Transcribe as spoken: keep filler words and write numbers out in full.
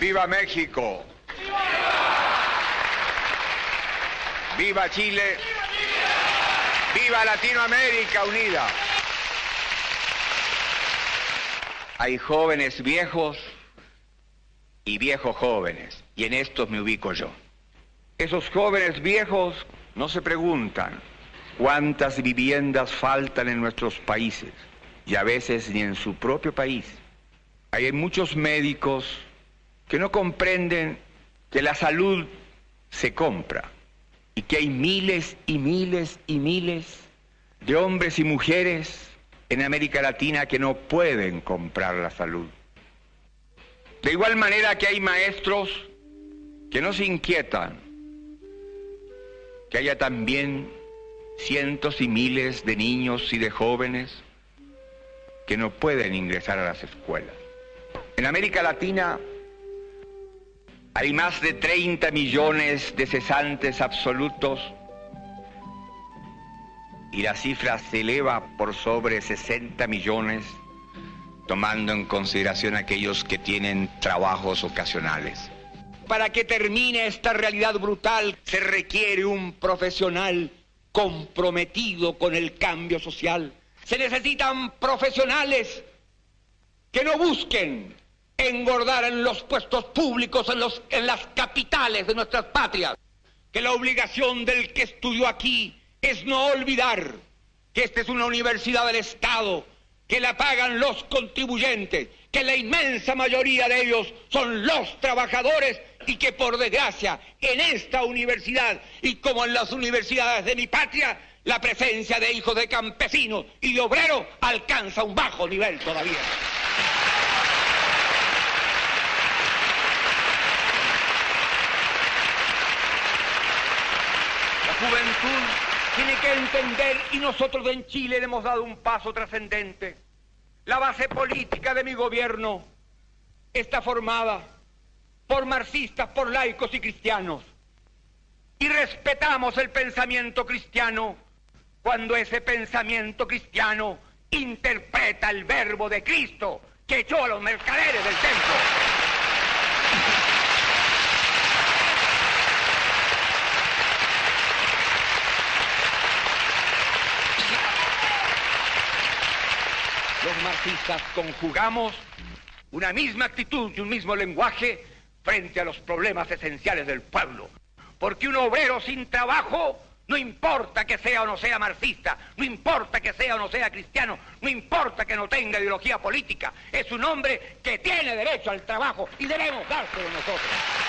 ¡Viva México! ¡Viva Chile! ¡Viva Latinoamérica unida! Hay jóvenes viejos y viejos jóvenes, y en estos me ubico yo. Esos jóvenes viejos no se preguntan cuántas viviendas faltan en nuestros países, y a veces ni en su propio país. Hay muchos médicos que no comprenden que la salud se compra y que hay miles y miles y miles de hombres y mujeres en América Latina que no pueden comprar la salud. De igual manera que hay maestros que no se inquietan, que haya también cientos y miles de niños y de jóvenes que no pueden ingresar a las escuelas. En América Latina hay más de treinta millones de cesantes absolutos y la cifra se eleva por sobre sesenta millones, tomando en consideración aquellos que tienen trabajos ocasionales. Para que termine esta realidad brutal se requiere un profesional comprometido con el cambio social. Se necesitan profesionales que no busquen engordar en los puestos públicos, en, los, en las capitales de nuestras patrias. Que la obligación del que estudió aquí es no olvidar que esta es una universidad del Estado, que la pagan los contribuyentes, que la inmensa mayoría de ellos son los trabajadores y que por desgracia en esta universidad y como en las universidades de mi patria, la presencia de hijos de campesinos y de obreros alcanza un bajo nivel todavía. La juventud tiene que entender, y nosotros en Chile le hemos dado un paso trascendente. La base política de mi gobierno está formada por marxistas, por laicos y cristianos. Y respetamos el pensamiento cristiano cuando ese pensamiento cristiano interpreta el verbo de Cristo que echó a los mercaderes del templo. Los marxistas conjugamos una misma actitud y un mismo lenguaje frente a los problemas esenciales del pueblo. Porque un obrero sin trabajo, no importa que sea o no sea marxista, no importa que sea o no sea cristiano, no importa que no tenga ideología política, es un hombre que tiene derecho al trabajo y debemos dárselo nosotros.